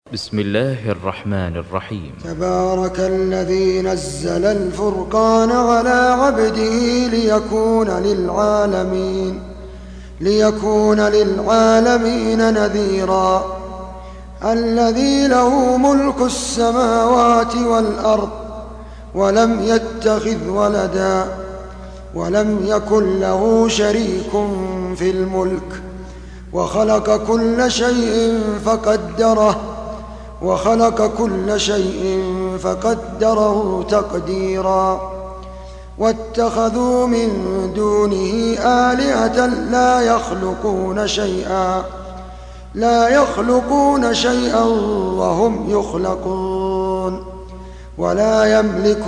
بسم الله الرحمن الرحيم. تبارك الذي نزل الفرقان على عبده ليكون للعالمين نذيرا. الذي له ملك السماوات والأرض ولم يتخذ ولدا ولم يكن له شريك في الملك وخلق كل شيء فقدره تقديرا. واتخذوا من دونه آلهة لا يخلقون شيئا وهم يخلقون ولا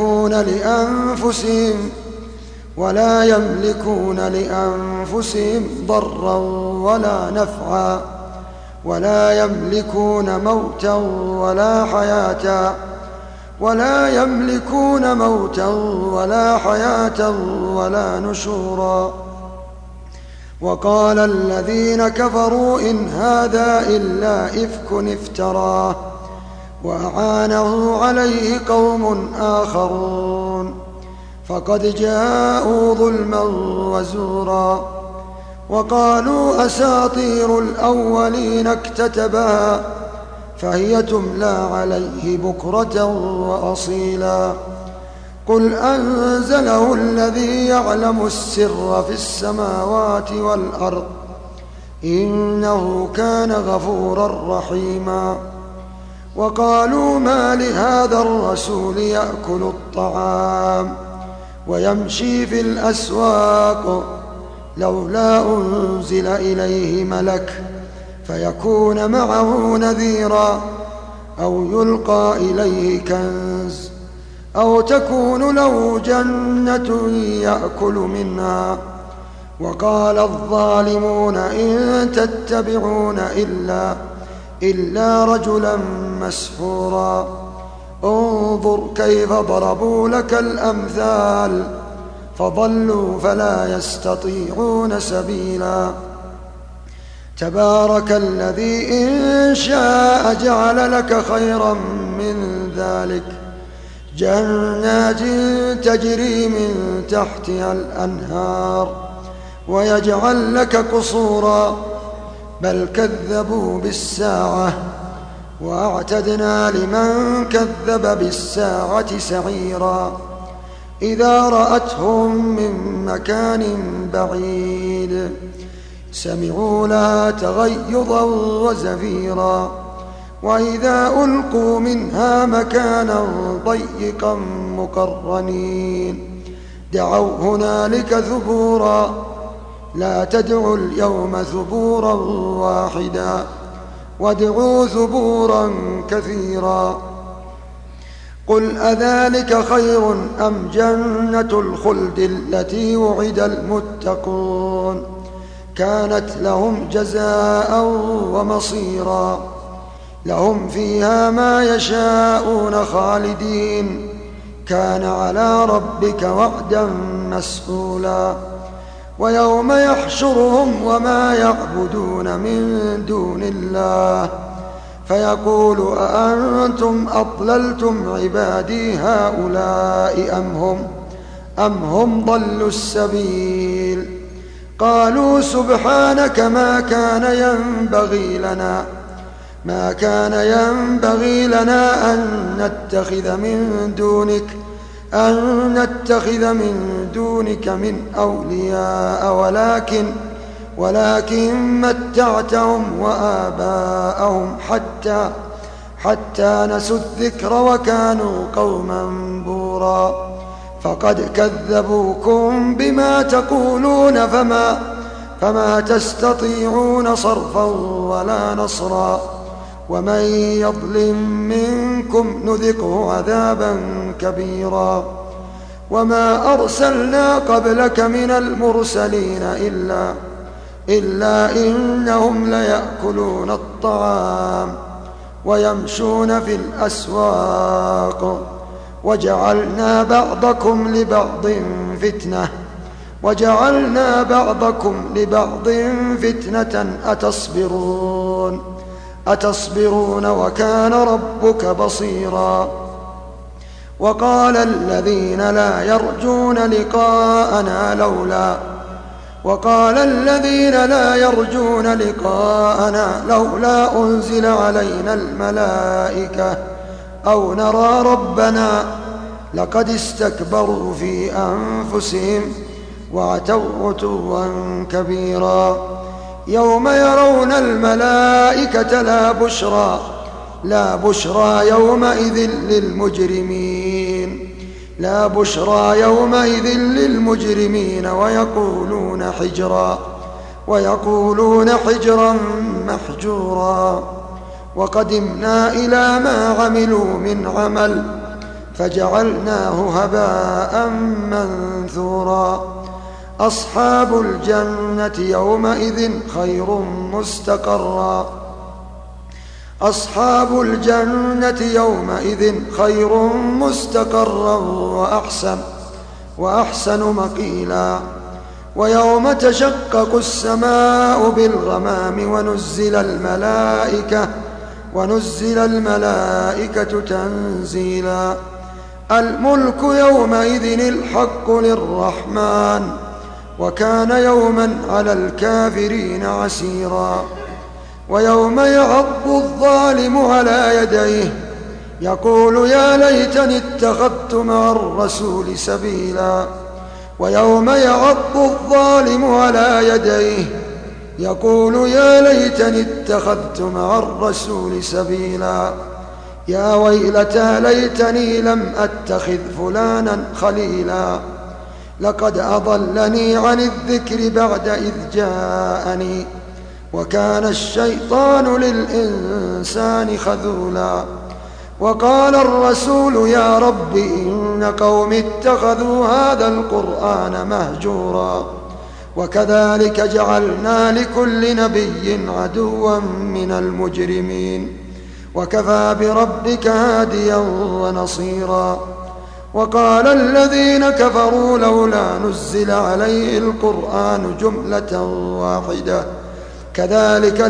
يملكون لأنفسهم ضرا ولا نفعا ولا يملكون موتا ولا حياة ولا نشورا. وقال الذين كفروا إن هذا إلا إفك افتراه وأعانه عليه قوم آخرون فقد جاءوا ظلما وزورا. وقالوا أساطير الأولين اكتتبها فهي تملى عليه بكرة وأصيلا. قل أنزله الذي يعلم السر في السماوات والأرض إنه كان غفورا رحيما. وقالوا ما لهذا الرسول يأكل الطعام ويمشي في الأسواق لولا أنزل إليه ملك فيكون معه نذيرا أو يلقى إليه كنز أو تكون له جنة يأكل منها. وقال الظالمون إن تتبعون إلا رجلا مسحورا. انظر كيف ضربوا لك الأمثال فضلوا فلا يستطيعون سبيلا. تبارك الذي إن شاء جعل لك خيرا من ذلك جنات تجري من تحتها الأنهار ويجعل لك قصورا بل كذبوا بالساعة وأعتدنا لمن كذب بالساعة سعيرا. إذا رأتهم من مكان بعيد سمعوا لها تغيظا وزفيرا وإذا ألقوا منها مكانا ضيقا مقرنين دعوا هنالك ثبورا لا تدعوا اليوم ثبورا واحدا وادعوا ثبورا كثيرا. قل أذلك خير أم جنة الخلد التي وعد المتقون كانت لهم جزاء ومصيرا لهم فيها ما يشاءون خالدين كان على ربك وعدا مسئولا. ويوم يحشرهم وما يعبدون من دون الله فيقول أأنتم أضللتم عبادي هؤلاء أم هم ضلوا السبيل. قالوا سبحانك ما كان ينبغي لنا أن نتخذ من دونك من أولياء ولكن متعتهم وآباءهم حتى نسوا الذكر وكانوا قوما بورا. فقد كذبوكم بما تقولون فما تستطيعون صرفا ولا نصرا. ومن يظلم منكم نذقه عذابا كبيرا. وما أرسلنا قبلك من المرسلين إلا إنهم ليأكلون الطعام ويمشون في الأسواق وجعلنا بعضكم لبعض فتنة أتصبرون أتصبرون وكان ربك بصيرا. وقال الذين لا يرجون لقاءنا لولا أنزل علينا الملائكة أو نرى ربنا لقد استكبروا في أنفسهم وعتوا عتوا كبيرا. يوم يرون الملائكة لا بشرى يومئذ للمجرمين ويقولون حجرا محجورا. وقدمنا إلى ما عملوا من عمل فجعلناه هباء منثورا. أصحاب الجنة يومئذ خير مستقرا وأحسن مقيلا. ويوم تشقق السماء بالغمام ونزل الملائكة تنزيلا. الملك يومئذ الحق للرحمن وكان يوما على الكافرين عسيرا. ويوم يعض الظالم على يديه يقول يا ليتني اتخذت مع الرسول سبيلا. ويوم يعض الظالم على يديه يقول يا ليتني اتخذت مع الرسول سبيلا. يا ويلتى ليتني لم أتخذ فلانا خليلا لقد أضلني عن الذكر بعد إذ جاءني وكان الشيطان للإنسان خذولا. وقال الرسول يا رب إن قوم اتخذوا هذا القرآن مهجورا. وكذلك جعلنا لكل نبي عدوا من المجرمين وكفى بربك هاديا ونصيرا. وقال الذين كفروا لولا نزل عليه القرآن جملة واحدة كذلك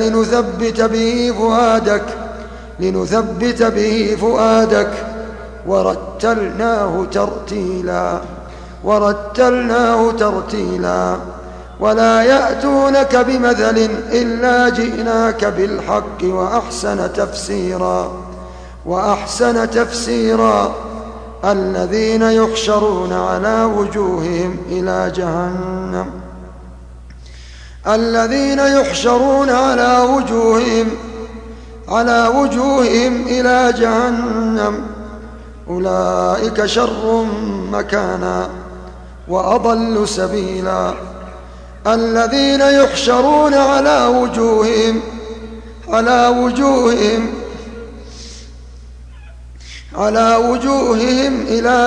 لنثبت به فؤادك ورتلناه ترتيلا. ولا يأتونك بمثل إلا جئناك بالحق وأحسن تفسيرا. الذين يحشرون على وجوههم إلى جهنم أولئك شر مكانا وأضل سبيلا. الذين يحشرون على وجوههم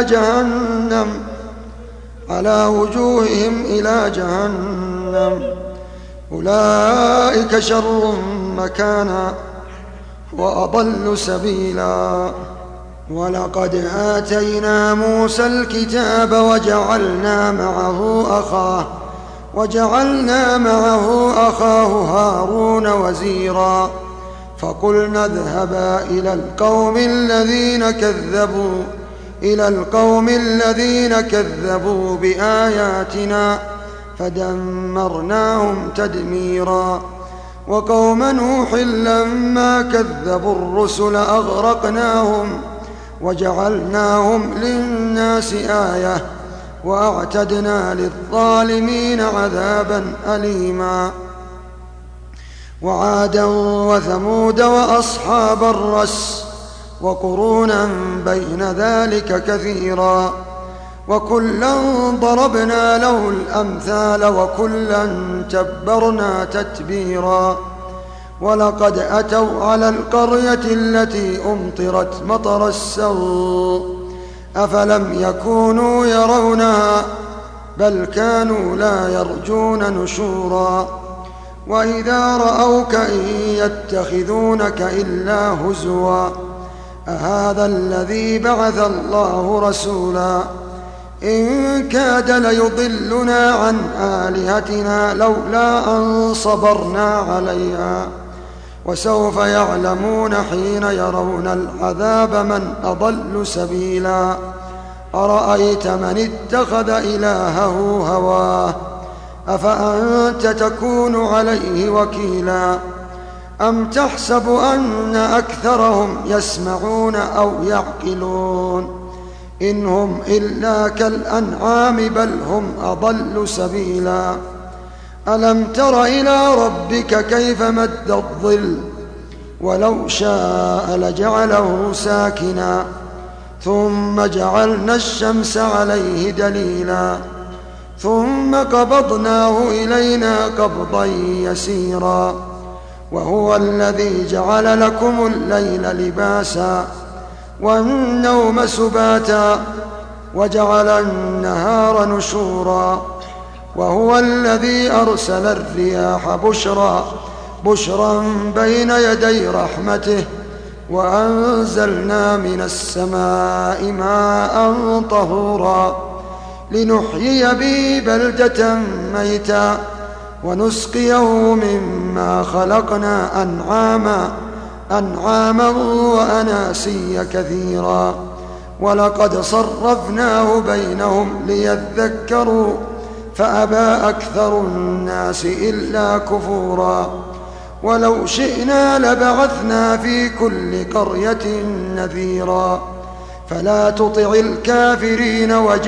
إلى جهنم أولئك شر مكانا وأضل سبيلا. ولقد آتينا موسى الكتاب وجعلنا معه أخاه هارون وزيرا. فقلنا اذهبا إلى القوم الذين كذبوا بآياتنا فدمرناهم تدميرا. وقوم نوح لما كذبوا الرسل أغرقناهم وجعلناهم للناس آية وأعتدنا للظالمين عذابا أليما. وعادا وثمود وأصحاب الرس وقرونا بين ذلك كثيرا. وكلا ضربنا له الأمثال وكلا تبرنا تتبيرا. ولقد أتوا على القرية التي أمطرت مطر السوء أفلم يكونوا يرونها بل كانوا لا يرجون نشورا. وإذا رأوك إن يتخذونك إلا هزوا أهذا الذي بعث الله رسولا إن كاد ليضلنا عن آلهتنا لولا أن صبرنا عليها وسوف يعلمون حين يرون العذاب من أضل سبيلا أرأيت من اتخذ إلهه هواه أفأنت تكون عليه وكيلا أم تحسب أن أكثرهم يسمعون أو يعقلون إن هم إلا كالأنعام بل هم أضل سبيلا ألم تر إلى ربك كيف مد الظل ولو شاء لجعله ساكنا ثم جعلنا الشمس عليه دليلا ثم قبضناه إلينا قبضا يسيرا وهو الذي جعل لكم الليل لباسا والنوم سباتا وجعل النهار نشورا وهو الذي أرسل الرياح بشرا بين يدي رحمته وأنزلنا من السماء ماء طهورا لنحيي به بلدة ميتا ونسقيه مما خلقنا أنعاما وأناسيا كثيرا ولقد صرفناه بينهم ليذكروا فأبى أكثر الناس إلا كفورا ولو شئنا لبعثنا في كل قرية نذيرا فلا تطع الكافرين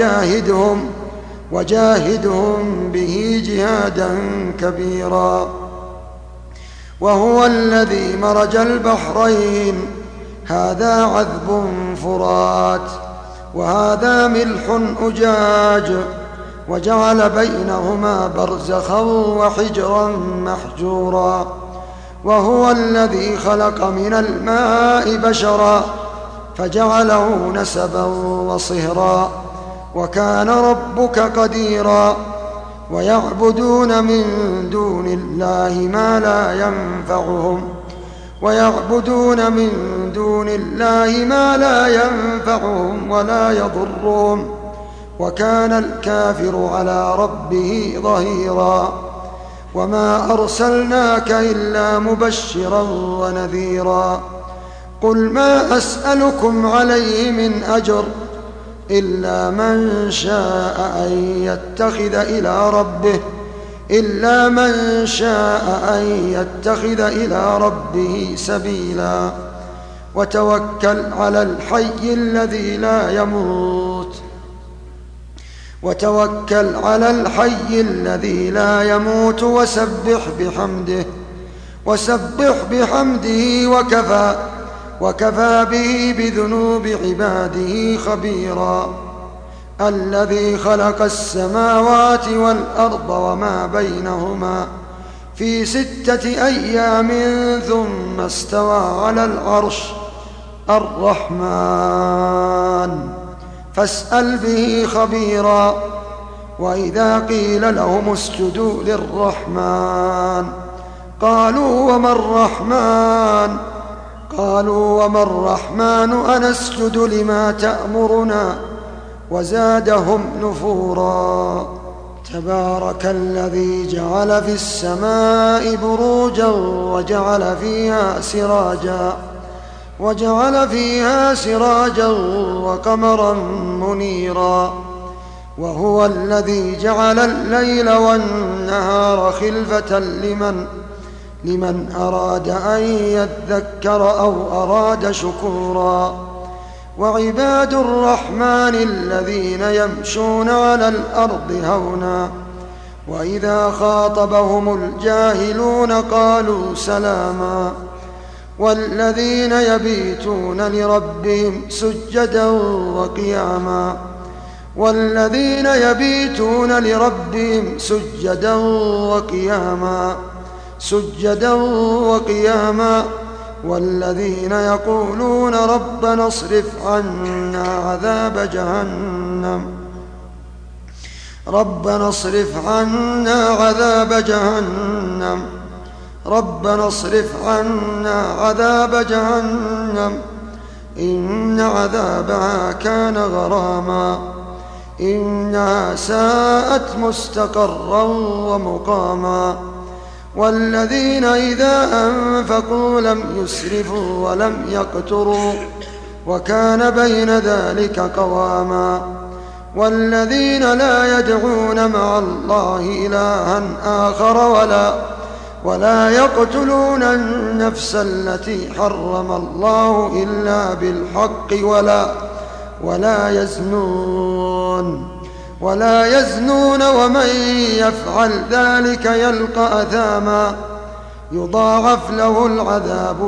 وجاهدهم به جهادا كبيرا وهو الذي مرج البحرين هذا عذب فرات وهذا ملح أجاج وجعل بينهما برزخا وحجرا محجورا وهو الذي خلق من الماء بشرا فجعله نسبا وصهرا وكان ربك قديرا ويعبدون من دون الله ما لا ينفعهم ولا يضرهم وكان الكافر على ربه ظهيرا وما أرسلناك إلا مبشرا ونذيرا قل ما أسألكم عليه من أجر إلا من شاء أن يتخذ إلى ربه سبيلا وتوكل على الحي الذي لا يموت وسبح بحمده وكفى به بذنوب عباده خبيرا الذي خلق السماوات والأرض وما بينهما في 6 أيام ثم استوى على العرش الرحمن فاسأل به خبيرا وإذا قيل لهم اسجدوا للرحمن قالوا وما الرحمن أنسجد لما تأمرنا وزادهم نفورا تبارك الذي جعل في السماء بروجا وجعل فيها سراجا وقمرا منيرا وهو الذي جعل الليل والنهار خلفة لمن أراد أن يذكر أو أراد شكورا وعباد الرحمن الذين يمشون على الأرض هونا وإذا خاطبهم الجاهلون قالوا سلاما والذين يبيتون لربهم سجدا وقياما والذين يقولون ربنا اصرف عنا عذاب جهنم إن عذابها كان غراما إنها ساءت مستقرا ومقاما والذين إذا أنفقوا لم يسرفوا ولم يقتروا وكان بين ذلك قواما والذين لا يدعون مع الله إلها آخر ولا يقتلون النفس التي حرم الله إلا بالحق ولا يزنون ومن يفعل ذلك يلقى أثاما يضاعف له العذاب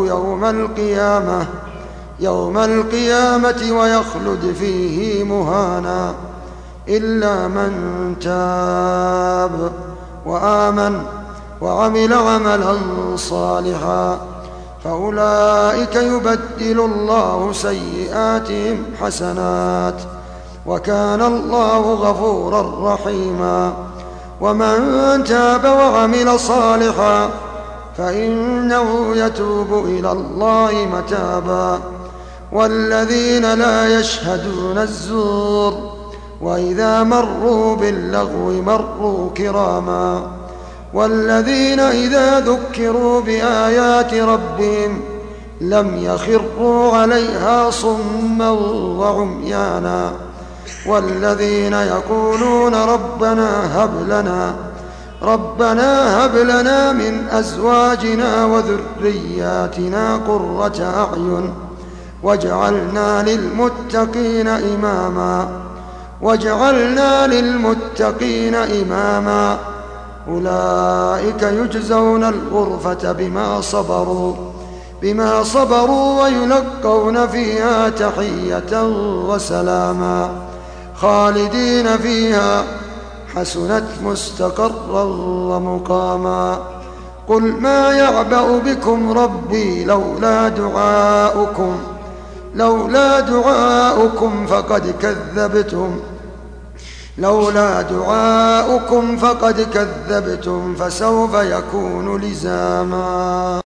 يوم القيامة ويخلد فيه مهانا إلا من تاب وآمن وعمل عملا صالحا فأولئك يبدل الله سيئاتهم حسنات وكان الله غفورا رحيما ومن تاب وعمل صالحا فإنه يتوب إلى الله متابا والذين لا يشهدون الزور وإذا مروا باللغو مروا كراما والذين إذا ذكروا بآيات ربهم لم يخروا عليها صما وعميانا والذين يقولون ربنا هب لنا من أزواجنا وذرياتنا قرة أعين واجعلنا للمتقين إماما أولئك يجزون الغرفة بما صبروا ويلقون فيها تحية وسلاما خالدين فيها حسنت مستقرا ومقاما قل ما يعبأ بكم ربي لولا دعاؤكم فقد كذبتم فسوف يكون لزاما.